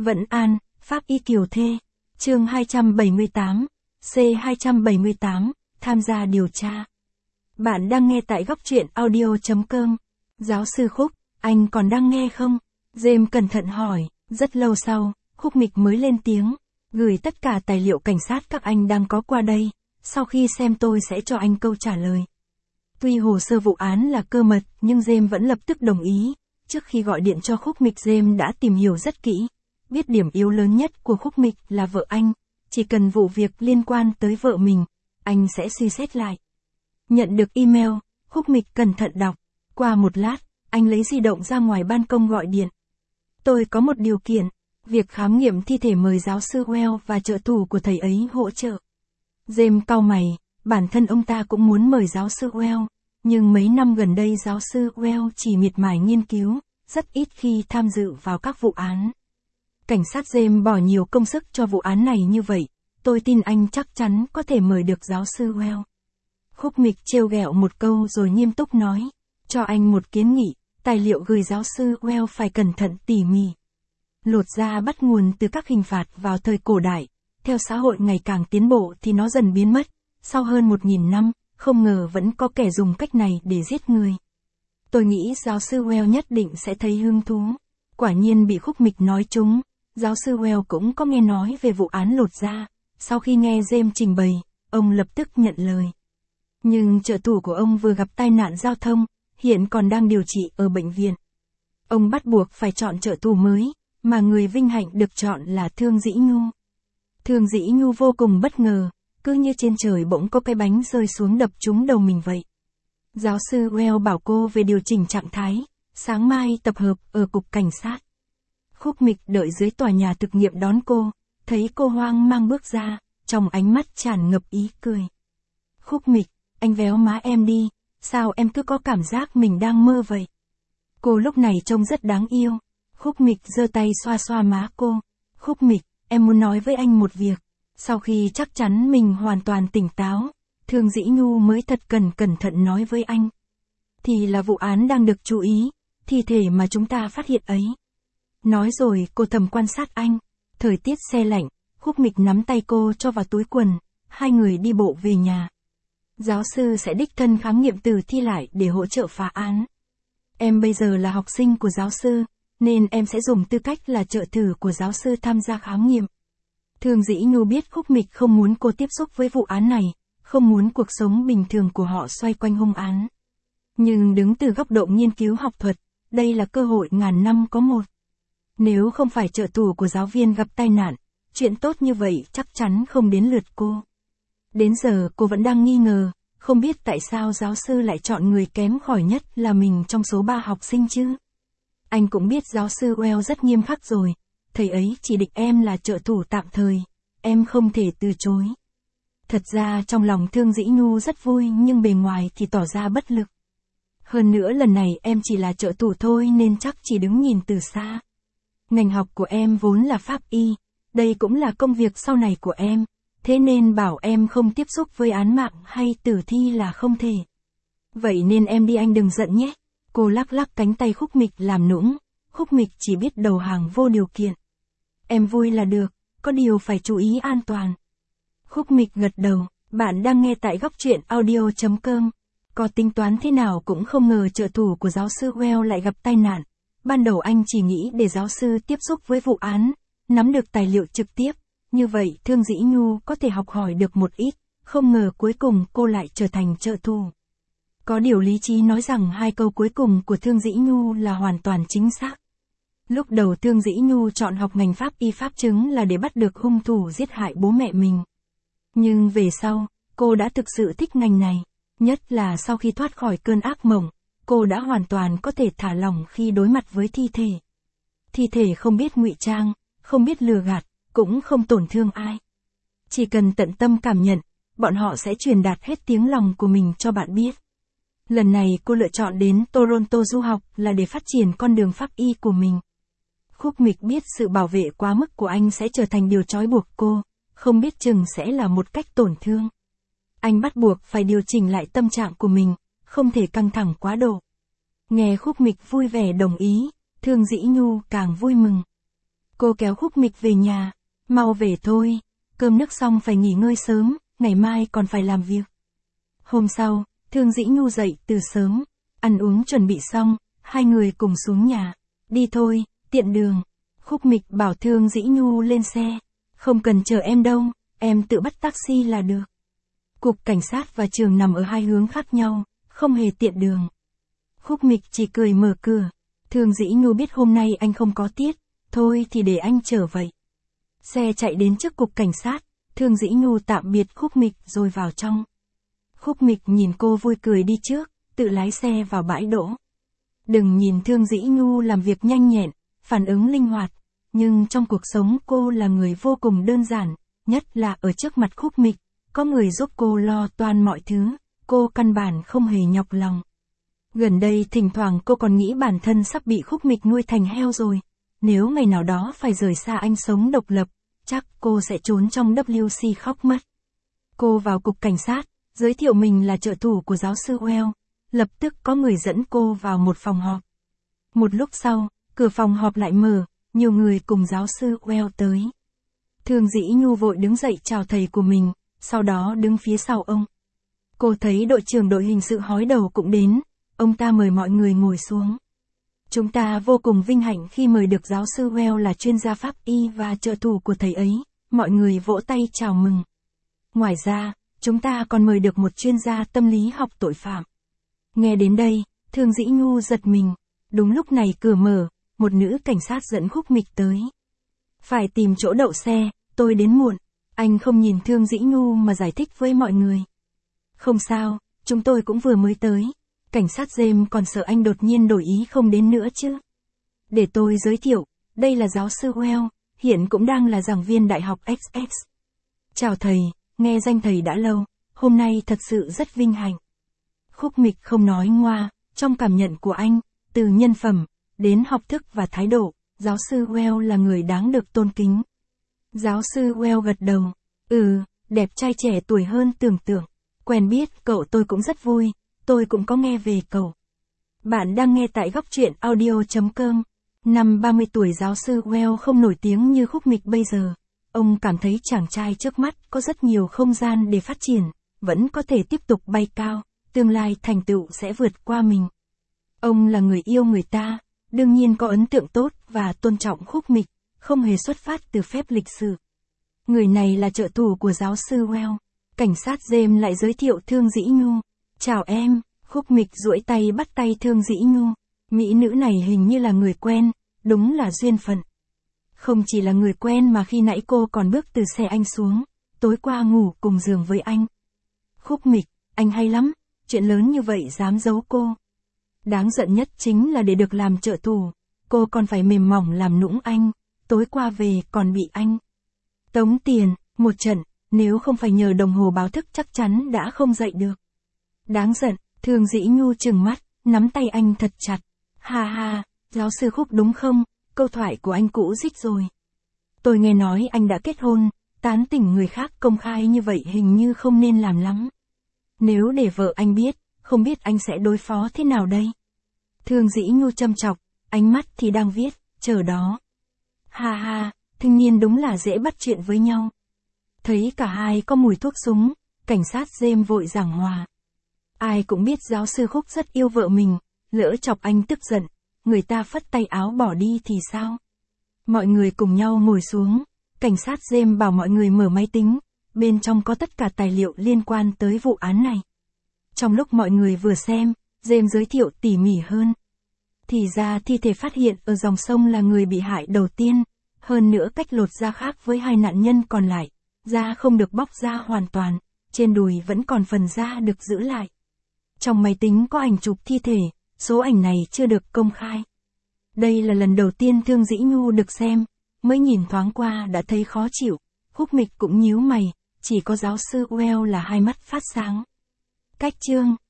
Vẫn An, Pháp Y Kiều Thê. Chương 278. C278, tham gia điều tra. Bạn đang nghe tại góc truyện audio.com. Giáo sư Khúc, anh còn đang nghe không? James cẩn thận hỏi. Rất lâu sau, Khúc Mịch mới lên tiếng. Gửi tất cả tài liệu cảnh sát các anh đang có qua đây. Sau khi xem tôi sẽ cho anh câu trả lời. Tuy hồ sơ vụ án là cơ mật, nhưng James vẫn lập tức đồng ý. Trước khi gọi điện cho Khúc Mịch, James đã tìm hiểu rất kỹ. Biết điểm yếu lớn nhất của Khúc Mịch là vợ anh. Chỉ cần vụ việc liên quan tới vợ mình, anh sẽ suy xét lại. Nhận được email, Khúc Mịch cẩn thận đọc. Qua một lát, anh lấy di động ra ngoài ban công gọi điện. Tôi có một điều kiện. Việc khám nghiệm thi thể mời giáo sư Well và trợ thủ của thầy ấy hỗ trợ. James cau mày, bản thân ông ta cũng muốn mời giáo sư Well. Nhưng mấy năm gần đây giáo sư Well chỉ miệt mài nghiên cứu, rất ít khi tham dự vào các vụ án. Cảnh sát James bỏ nhiều công sức cho vụ án này như vậy, tôi tin anh chắc chắn có thể mời được giáo sư Well. Khúc Mịch trêu ghẹo một câu rồi nghiêm túc nói, cho anh một kiến nghị, tài liệu gửi giáo sư Well phải cẩn thận tỉ mỉ. Lột da bắt nguồn từ các hình phạt vào thời cổ đại, theo xã hội ngày càng tiến bộ thì nó dần biến mất, sau hơn 1000 năm, không ngờ vẫn có kẻ dùng cách này để giết người. Tôi nghĩ giáo sư Well nhất định sẽ thấy hứng thú. Quả nhiên bị Khúc Mịch nói trúng. Giáo sư Well cũng có nghe nói về vụ án lột da. Sau khi nghe James trình bày, ông lập tức nhận lời. Nhưng trợ thủ của ông vừa gặp tai nạn giao thông, hiện còn đang điều trị ở bệnh viện. Ông bắt buộc phải chọn trợ thủ mới, mà người vinh hạnh được chọn là Thương Dĩ Nhu. Thương Dĩ Nhu vô cùng bất ngờ, cứ như trên trời bỗng có cái bánh rơi xuống đập trúng đầu mình vậy. Giáo sư Well bảo cô về điều chỉnh trạng thái, sáng mai tập hợp ở cục cảnh sát. Khúc Mịch đợi dưới tòa nhà thực nghiệm đón cô, thấy cô hoang mang bước ra, trong ánh mắt tràn ngập ý cười. Khúc Mịch, anh véo má em đi, sao em cứ có cảm giác mình đang mơ vậy? Cô lúc này trông rất đáng yêu. Khúc Mịch giơ tay xoa xoa má cô. Khúc Mịch, em muốn nói với anh một việc. Sau khi chắc chắn mình hoàn toàn tỉnh táo, Thương Dĩ Nhu mới thật cẩn thận nói với anh. Thì là vụ án đang được chú ý, thi thể mà chúng ta phát hiện ấy. Nói rồi cô thầm quan sát anh. Thời tiết se lạnh, Khúc Mịch nắm tay cô cho vào túi quần, hai người đi bộ về nhà. Giáo sư sẽ đích thân khám nghiệm tử thi lại để hỗ trợ phá án. Em bây giờ là học sinh của giáo sư, nên em sẽ dùng tư cách là trợ thử của giáo sư tham gia khám nghiệm. Thương Dĩ Nhu biết Khúc Mịch không muốn cô tiếp xúc với vụ án này, không muốn cuộc sống bình thường của họ xoay quanh hung án. Nhưng đứng từ góc độ nghiên cứu học thuật, đây là cơ hội ngàn năm có một. Nếu không phải trợ thủ của giáo viên gặp tai nạn, chuyện tốt như vậy chắc chắn không đến lượt cô. Đến giờ cô vẫn đang nghi ngờ, không biết tại sao giáo sư lại chọn người kém khỏi nhất là mình trong số 3 học sinh chứ. Anh cũng biết giáo sư Well rất nghiêm khắc rồi, thầy ấy chỉ định em là trợ thủ tạm thời, em không thể từ chối. Thật ra trong lòng Thương Dĩ Nhu rất vui nhưng bề ngoài thì tỏ ra bất lực. Hơn nữa lần này em chỉ là trợ thủ thôi nên chắc chỉ đứng nhìn từ xa. Ngành học của em vốn là pháp y, đây cũng là công việc sau này của em, thế nên bảo em không tiếp xúc với án mạng hay tử thi là không thể. Vậy nên em đi, anh đừng giận nhé. Cô lắc lắc cánh tay Khúc Mịch làm nũng. Khúc Mịch chỉ biết đầu hàng vô điều kiện. Em vui là được, có điều phải chú ý an toàn. Khúc Mịch gật đầu. Bạn đang nghe tại góc truyện audio.com. Có tính toán thế nào cũng không ngờ trợ thủ của giáo sư Well lại gặp tai nạn. Ban đầu anh chỉ nghĩ để giáo sư tiếp xúc với vụ án, nắm được tài liệu trực tiếp. Như vậy Thương Dĩ Nhu có thể học hỏi được một ít. Không ngờ cuối cùng cô lại trở thành trợ thủ. Có điều lý trí nói rằng hai câu cuối cùng của Thương Dĩ Nhu là hoàn toàn chính xác. Lúc đầu Thương Dĩ Nhu chọn học ngành pháp y pháp chứng là để bắt được hung thủ giết hại bố mẹ mình. Nhưng về sau, cô đã thực sự thích ngành này. Nhất là sau khi thoát khỏi cơn ác mộng, cô đã hoàn toàn có thể thả lỏng khi đối mặt với thi thể. Thi thể không biết ngụy trang, không biết lừa gạt, cũng không tổn thương ai. Chỉ cần tận tâm cảm nhận, bọn họ sẽ truyền đạt hết tiếng lòng của mình cho bạn biết. Lần này cô lựa chọn đến Toronto du học là để phát triển con đường pháp y của mình. Khúc Mịch biết sự bảo vệ quá mức của anh sẽ trở thành điều trói buộc cô, không biết chừng sẽ là một cách tổn thương. Anh bắt buộc phải điều chỉnh lại tâm trạng của mình, không thể căng thẳng quá độ. Nghe Khúc Mịch vui vẻ đồng ý, Thương Dĩ Nhu càng vui mừng. Cô kéo Khúc Mịch về nhà. Mau về thôi, cơm nước xong phải nghỉ ngơi sớm, ngày mai còn phải làm việc. Hôm sau, Thương Dĩ Nhu dậy từ sớm, ăn uống chuẩn bị xong, hai người cùng xuống nhà. Đi thôi, tiện đường. Khúc Mịch bảo Thương Dĩ Nhu lên xe. Không cần chờ em đâu, em tự bắt taxi là được. Cục cảnh sát và trường nằm ở hai hướng khác nhau, không hề tiện đường. Khúc Mịch chỉ cười mở cửa. Thương Dĩ Nhu biết hôm nay anh không có tiết, thôi thì để anh chở vậy. Xe chạy đến trước cục cảnh sát, Thương Dĩ Nhu tạm biệt Khúc Mịch rồi vào trong. Khúc Mịch nhìn cô vui cười đi trước, tự lái xe vào bãi đỗ. Đừng nhìn Thương Dĩ Nhu làm việc nhanh nhẹn, phản ứng linh hoạt, nhưng trong cuộc sống cô là người vô cùng đơn giản, nhất là ở trước mặt Khúc Mịch, có người giúp cô lo toan mọi thứ, cô căn bản không hề nhọc lòng. Gần đây thỉnh thoảng cô còn nghĩ bản thân sắp bị Khúc Mịch nuôi thành heo rồi, nếu ngày nào đó phải rời xa anh sống độc lập, chắc cô sẽ trốn trong WC khóc mất. Cô vào cục cảnh sát, giới thiệu mình là trợ thủ của giáo sư Well, lập tức có người dẫn cô vào một phòng họp. Một lúc sau, cửa phòng họp lại mở, nhiều người cùng giáo sư Well tới. Thương Dĩ Nhu vội đứng dậy chào thầy của mình, sau đó đứng phía sau ông. Cô thấy đội trưởng đội hình sự hói đầu cũng đến, ông ta mời mọi người ngồi xuống. Chúng ta vô cùng vinh hạnh khi mời được giáo sư Well là chuyên gia pháp y và trợ thủ của thầy ấy, mọi người vỗ tay chào mừng. Ngoài ra, chúng ta còn mời được một chuyên gia tâm lý học tội phạm. Nghe đến đây, Thương Dĩ Nhu giật mình. Đúng lúc này cửa mở, một nữ cảnh sát dẫn Khúc Mịch tới. Phải tìm chỗ đậu xe, tôi đến muộn. Anh không nhìn Thương Dĩ Nhu mà giải thích với mọi người. Không sao, chúng tôi cũng vừa mới tới. Cảnh sát James còn sợ anh đột nhiên đổi ý không đến nữa chứ. Để tôi giới thiệu, đây là giáo sư Well, hiện cũng đang là giảng viên đại học XX. Chào thầy, nghe danh thầy đã lâu, hôm nay thật sự rất vinh hạnh. Khúc Mịch không nói ngoa, trong cảm nhận của anh, từ nhân phẩm, đến học thức và thái độ, giáo sư Well là người đáng được tôn kính. Giáo sư Well gật đầu, đẹp trai trẻ tuổi hơn tưởng tượng, quen biết cậu tôi cũng rất vui, tôi cũng có nghe về cậu. Bạn đang nghe tại góc truyện audio.com. Năm 30 tuổi giáo sư Well không nổi tiếng như Khúc Mịch bây giờ. Ông cảm thấy chàng trai trước mắt có rất nhiều không gian để phát triển, vẫn có thể tiếp tục bay cao, tương lai thành tựu sẽ vượt qua mình. Ông là người yêu người ta, đương nhiên có ấn tượng tốt và tôn trọng Khúc Mịch, không hề xuất phát từ phép lịch sự. Người này là trợ thủ của giáo sư Well. Cảnh sát James lại giới thiệu Thương Dĩ Nhu. Chào em, Khúc Mịch duỗi tay bắt tay Thương Dĩ Nhu. Mỹ nữ này hình như là người quen, đúng là duyên phận. Không chỉ là người quen mà khi nãy cô còn bước từ xe anh xuống, tối qua ngủ cùng giường với anh. Khúc Mịch, anh hay lắm, chuyện lớn như vậy dám giấu cô. Đáng giận nhất chính là để được làm trợ thủ, cô còn phải mềm mỏng làm nũng anh, tối qua về còn bị anh tống tiền, một trận, nếu không phải nhờ đồng hồ báo thức chắc chắn đã không dậy được. Đáng giận, Thương Dĩ Nhu trừng mắt, nắm tay anh thật chặt. Ha ha, giáo sư Khúc đúng không, câu thoại của anh cũ rích rồi. Tôi nghe nói anh đã kết hôn, tán tỉnh người khác công khai như vậy hình như không nên làm lắm. Nếu để vợ anh biết, không biết anh sẽ đối phó thế nào đây? Thương Dĩ Nhu châm chọc, ánh mắt thì đang viết, chờ đó. Ha ha, thanh niên đúng là dễ bắt chuyện với nhau. Thấy cả hai có mùi thuốc súng, cảnh sát James vội giảng hòa. Ai cũng biết giáo sư Khúc rất yêu vợ mình, lỡ chọc anh tức giận, người ta phất tay áo bỏ đi thì sao? Mọi người cùng nhau ngồi xuống, cảnh sát James bảo mọi người mở máy tính, bên trong có tất cả tài liệu liên quan tới vụ án này. Trong lúc mọi người vừa xem, James giới thiệu tỉ mỉ hơn. Thì ra thi thể phát hiện ở dòng sông là người bị hại đầu tiên, hơn nữa cách lột da khác với hai nạn nhân còn lại, da không được bóc ra hoàn toàn, trên đùi vẫn còn phần da được giữ lại. Trong máy tính có ảnh chụp thi thể, số ảnh này chưa được công khai. Đây là lần đầu tiên Thương Dĩ Nhu được xem, mới nhìn thoáng qua đã thấy khó chịu, Khúc Mịch cũng nhíu mày, chỉ có giáo sư Well là hai mắt phát sáng. Cách chương